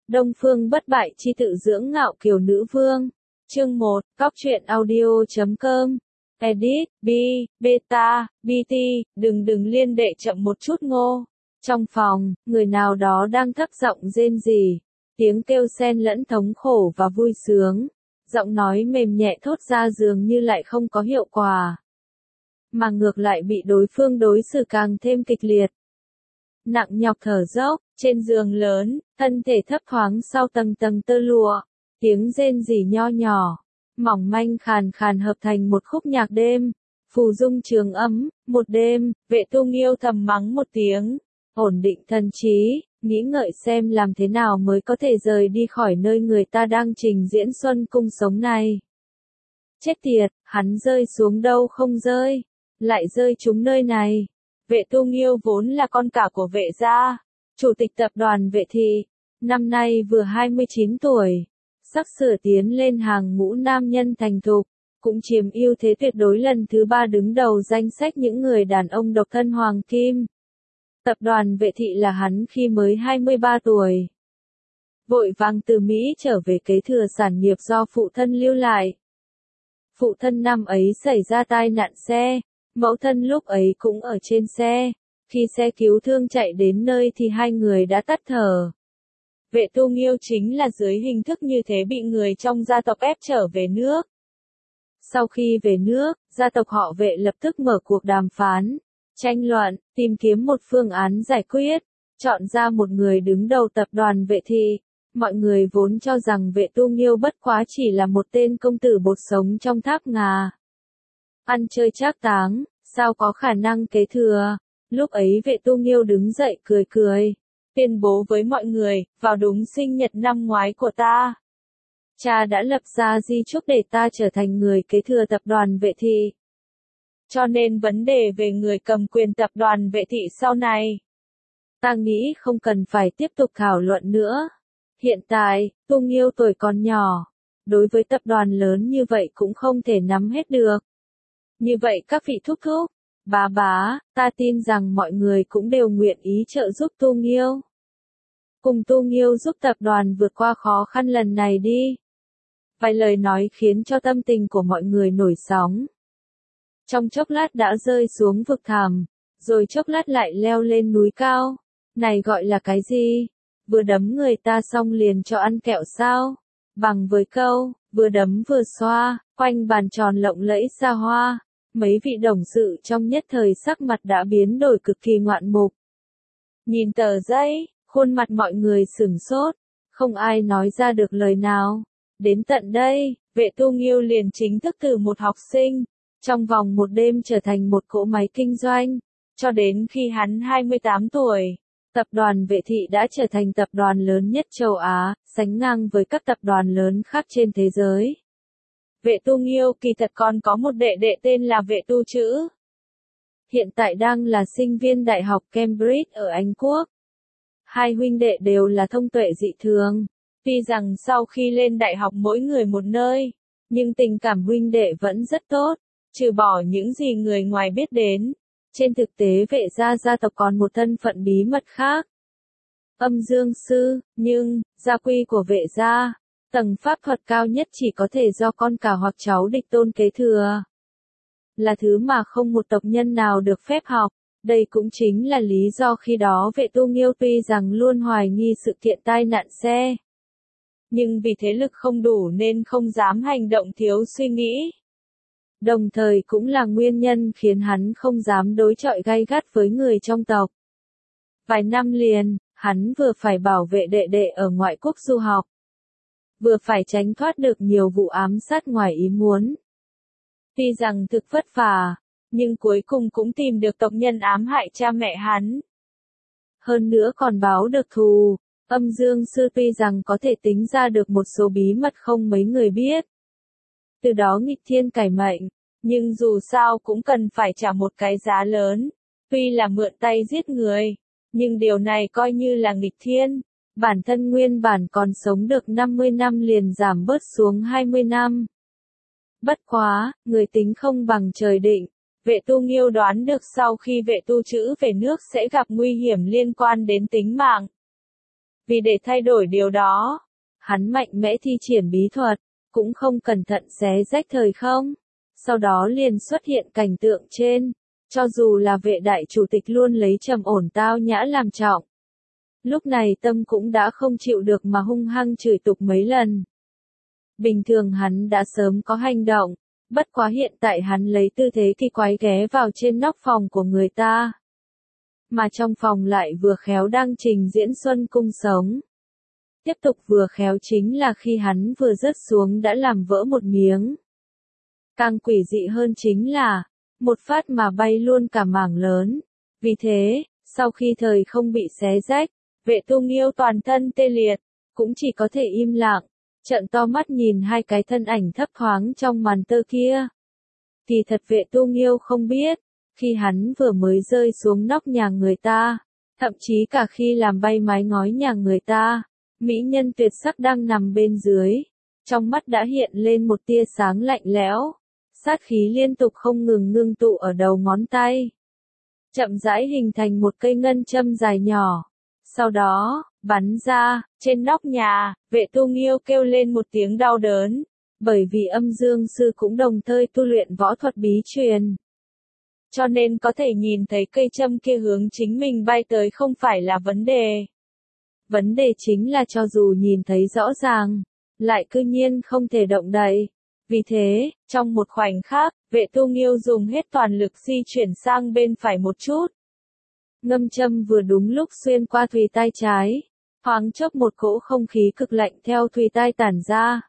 Đông Phương bất bại chi tự dưỡng ngạo kiều nữ vương. Chương 1, Góc truyện audio.com. Edit, Beta, BT, đừng liên đệ chậm một chút ngô. Trong phòng, người nào đó đang thấp giọng rên rỉ, tiếng kêu xen lẫn thống khổ và vui sướng. Giọng nói mềm nhẹ thốt ra dường như lại không có hiệu quả, mà ngược lại bị đối phương đối xử càng thêm kịch liệt. Nặng nhọc thở dốc, trên giường lớn, thân thể thấp thoáng sau tầng tầng tơ lụa, tiếng rên rỉ nho nhỏ, mỏng manh khàn khàn hợp thành một khúc nhạc đêm, phù dung trường ấm. Một đêm, Vệ Tu Nghiêu thầm mắng một tiếng, ổn định thần trí, nghĩ ngợi xem làm thế nào mới có thể rời đi khỏi nơi người ta đang trình diễn xuân cung sống này. Chết tiệt, hắn rơi xuống đâu không rơi, lại rơi trúng nơi này. Vệ Tu Nghiêu vốn là con cả của Vệ gia, chủ tịch tập đoàn Vệ thị, năm nay vừa 29 tuổi, sắp sửa tiến lên hàng ngũ nam nhân thành thục, cũng chiếm ưu thế tuyệt đối lần thứ 3 đứng đầu danh sách những người đàn ông độc thân hoàng kim. Tập đoàn Vệ thị là hắn khi mới 23 tuổi. Vội vàng từ Mỹ trở về kế thừa sản nghiệp do phụ thân lưu lại. Phụ thân năm ấy xảy ra tai nạn xe, mẫu thân lúc ấy cũng ở trên xe. Khi xe cứu thương chạy đến nơi thì hai người đã tắt thở. Vệ Tu Nghiêu chính là dưới hình thức như thế bị người trong gia tộc ép trở về nước. Sau khi về nước, gia tộc họ Vệ lập tức mở cuộc đàm phán, tranh luận, tìm kiếm một phương án giải quyết, chọn ra một người đứng đầu tập đoàn Vệ thị. Mọi người vốn cho rằng Vệ Tu Nghiêu bất quá chỉ là một tên công tử bột sống trong tháp ngà, ăn chơi trác táng, sao có khả năng kế thừa. Lúc ấy Vệ Tu Nghiêu đứng dậy cười cười, tuyên bố với mọi người, vào đúng sinh nhật năm ngoái của ta, cha đã lập ra di chúc để ta trở thành người kế thừa tập đoàn Vệ thị. Cho nên vấn đề về người cầm quyền tập đoàn Vệ thị sau này, ta nghĩ không cần phải tiếp tục thảo luận nữa. Hiện tại, Tu Nghiêu tuổi còn nhỏ, đối với tập đoàn lớn như vậy cũng không thể nắm hết được. Như vậy các vị thúc thúc, bá, ta tin rằng mọi người cũng đều nguyện ý trợ giúp Tu Nghiêu. Cùng Tu Nghiêu giúp tập đoàn vượt qua khó khăn lần này đi. Vài lời nói khiến cho tâm tình của mọi người nổi sóng. Trong chốc lát đã rơi xuống vực thẳm, rồi chốc lát lại leo lên núi cao. Này gọi là cái gì? Vừa đấm người ta xong liền cho ăn kẹo sao? Bằng với câu, vừa đấm vừa xoa, quanh bàn tròn lộng lẫy xa hoa. Mấy vị đồng sự trong nhất thời sắc mặt đã biến đổi cực kỳ ngoạn mục. Nhìn tờ giấy, khuôn mặt mọi người sửng sốt, không ai nói ra được lời nào. Đến tận đây, Vệ Tu Nghiêu liền chính thức từ một học sinh, trong vòng một đêm trở thành một cỗ máy kinh doanh. Cho đến khi hắn 28 tuổi, tập đoàn Vệ thị đã trở thành tập đoàn lớn nhất châu Á, sánh ngang với các tập đoàn lớn khác trên thế giới. Vệ Tu Nghiêu kỳ thật còn có một đệ đệ tên là Vệ Tu Trữ. Hiện tại đang là sinh viên Đại học Cambridge ở Anh Quốc. Hai huynh đệ đều là thông tuệ dị thường. Tuy rằng sau khi lên đại học mỗi người một nơi, nhưng tình cảm huynh đệ vẫn rất tốt, trừ bỏ những gì người ngoài biết đến. Trên thực tế Vệ gia tộc còn một thân phận bí mật khác. Âm dương sư, nhưng, gia quy của Vệ gia, tầng pháp thuật cao nhất chỉ có thể do con cả hoặc cháu đích tôn kế thừa. Là thứ mà không một tộc nhân nào được phép học. Đây cũng chính là lý do khi đó Vệ Tu Nghiêu tuy rằng luôn hoài nghi sự kiện tai nạn xe, nhưng vì thế lực không đủ nên không dám hành động thiếu suy nghĩ. Đồng thời cũng là nguyên nhân khiến hắn không dám đối chọi gay gắt với người trong tộc. Vài năm liền, hắn vừa phải bảo vệ đệ đệ ở ngoại quốc du học, vừa phải tránh thoát được nhiều vụ ám sát ngoài ý muốn. Tuy rằng thực vất vả, nhưng cuối cùng cũng tìm được tộc nhân ám hại cha mẹ hắn. Hơn nữa còn báo được thù. Âm dương sư tuy rằng có thể tính ra được một số bí mật không mấy người biết, từ đó nghịch thiên cải mệnh, nhưng dù sao cũng cần phải trả một cái giá lớn. Tuy là mượn tay giết người, nhưng điều này coi như là nghịch thiên. Bản thân nguyên bản còn sống được 50 năm liền giảm bớt xuống 20 năm. Bất quá, người tính không bằng trời định. Vệ Tu Nghiêu đoán được sau khi Vệ Tu Trữ về nước sẽ gặp nguy hiểm liên quan đến tính mạng. Vì để thay đổi điều đó, hắn mạnh mẽ thi triển bí thuật, cũng không cẩn thận xé rách thời không. Sau đó liền xuất hiện cảnh tượng trên, cho dù là vệ đại chủ tịch luôn lấy trầm ổn tao nhã làm trọng. Lúc này tâm cũng đã không chịu được mà hung hăng chửi tục mấy lần. Bình thường hắn đã sớm có hành động, bất quá hiện tại hắn lấy tư thế kỳ quái ghé vào trên nóc phòng của người ta. Mà trong phòng lại vừa khéo đang trình diễn Xuân Cung Sống. Tiếp tục vừa khéo chính là khi hắn vừa rớt xuống đã làm vỡ một miếng. Càng quỷ dị hơn chính là, một phát mà bay luôn cả mảng lớn. Vì thế, sau khi thời không bị xé rách, Vệ Tu Nghiêu toàn thân tê liệt, cũng chỉ có thể im lặng, trợn to mắt nhìn hai cái thân ảnh thấp thoáng trong màn tơ kia. Kỳ thật Vệ Tu Nghiêu không biết, khi hắn vừa mới rơi xuống nóc nhà người ta, thậm chí cả khi làm bay mái ngói nhà người ta, mỹ nhân tuyệt sắc đang nằm bên dưới, trong mắt đã hiện lên một tia sáng lạnh lẽo, sát khí liên tục không ngừng ngưng tụ ở đầu ngón tay. Chậm rãi hình thành một cây ngân châm dài nhỏ. Sau đó, bắn ra, trên nóc nhà, Vệ Tu Nghiêu kêu lên một tiếng đau đớn, bởi vì âm dương sư cũng đồng thời tu luyện võ thuật bí truyền. Cho nên có thể nhìn thấy cây châm kia hướng chính mình bay tới không phải là vấn đề. Vấn đề chính là cho dù nhìn thấy rõ ràng, lại cư nhiên không thể động đậy. Vì thế, trong một khoảnh khắc, Vệ Tu Nghiêu dùng hết toàn lực di chuyển sang bên phải một chút. Ngâm châm vừa đúng lúc xuyên qua thùy tai trái, thoáng chốc một cỗ không khí cực lạnh theo thùy tai tản ra,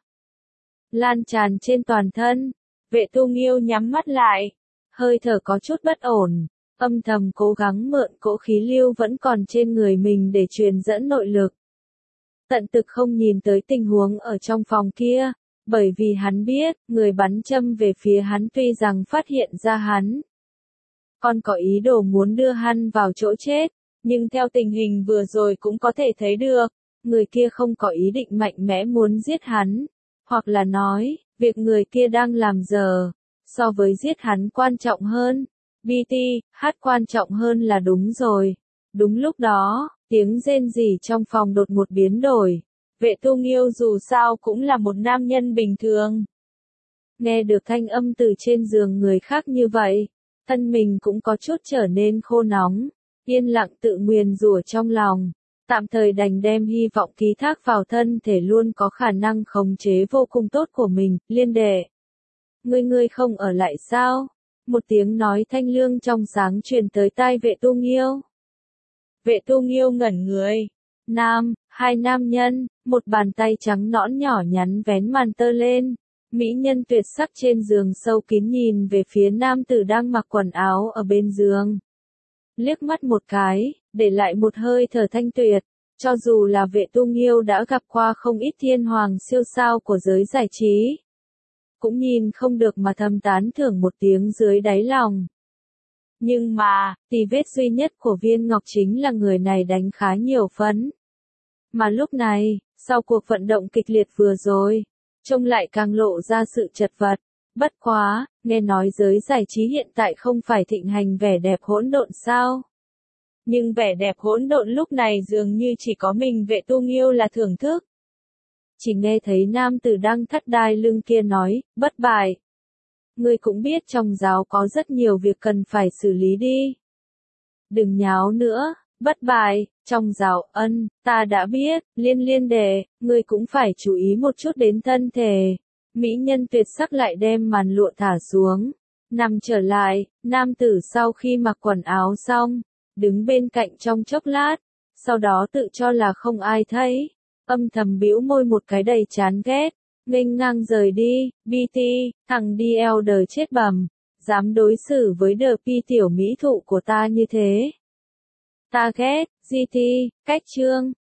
lan tràn trên toàn thân. Vệ Tu Nghiêu nhắm mắt lại, hơi thở có chút bất ổn, âm thầm cố gắng mượn cỗ khí lưu vẫn còn trên người mình để truyền dẫn nội lực. Tận thực không nhìn tới tình huống ở trong phòng kia, bởi vì hắn biết, người bắn châm về phía hắn tuy rằng phát hiện ra hắn còn có ý đồ muốn đưa hắn vào chỗ chết, nhưng theo tình hình vừa rồi cũng có thể thấy được, người kia không có ý định mạnh mẽ muốn giết hắn, hoặc là nói, việc người kia đang làm giờ, so với giết hắn quan trọng hơn. BT, hát quan trọng hơn là đúng rồi. Đúng lúc đó, tiếng rên rỉ trong phòng đột ngột biến đổi. Vệ Tu Nghiêu dù sao cũng là một nam nhân bình thường. Nghe được thanh âm từ trên giường người khác như vậy, thân mình cũng có chút trở nên khô nóng, yên lặng tự nguyền rủa trong lòng, tạm thời đành đem hy vọng ký thác vào thân thể luôn có khả năng khống chế vô cùng tốt của mình. Liên đệ, ngươi không ở lại sao? Một tiếng nói thanh lương trong sáng truyền tới tai Vệ Tu Nghiêu. Vệ Tu Nghiêu ngẩn người. Hai nam nhân, một bàn tay trắng nõn nhỏ nhắn vén màn tơ lên. Mỹ nhân tuyệt sắc trên giường sâu kín nhìn về phía nam tử đang mặc quần áo ở bên giường. Liếc mắt một cái, để lại một hơi thở thanh tuyệt. Cho dù là Vệ Tu Nghiêu đã gặp qua không ít thiên hoàng siêu sao của giới giải trí, cũng nhìn không được mà thầm tán thưởng một tiếng dưới đáy lòng. Nhưng mà, tì vết duy nhất của Viên Ngọc chính là người này đánh khá nhiều phấn. Mà lúc này, sau cuộc vận động kịch liệt vừa rồi, trông lại càng lộ ra sự chật vật. Bất quá, nghe nói giới giải trí hiện tại không phải thịnh hành vẻ đẹp hỗn độn sao? Nhưng vẻ đẹp hỗn độn lúc này dường như chỉ có mình Vệ Tu Nghiêu là thưởng thức. Chỉ nghe thấy nam tử đang thắt đai lưng kia nói, bất bại. Ngươi cũng biết trong giáo có rất nhiều việc cần phải xử lý đi. Đừng nháo nữa, bất bại, trong giáo ta đã biết, liên đệ, ngươi cũng phải chú ý một chút đến thân thể. Mỹ nhân tuyệt sắc lại đem màn lụa thả xuống, nằm trở lại, nam tử sau khi mặc quần áo xong, đứng bên cạnh trong chốc lát, sau đó tự cho là không ai thấy, âm thầm bĩu môi một cái đầy chán ghét, nghênh ngang rời đi. BT, thằng đi elder chết bầm, dám đối xử với The P tiểu mỹ thụ của ta như thế. Ta ghét. GT, cách chương.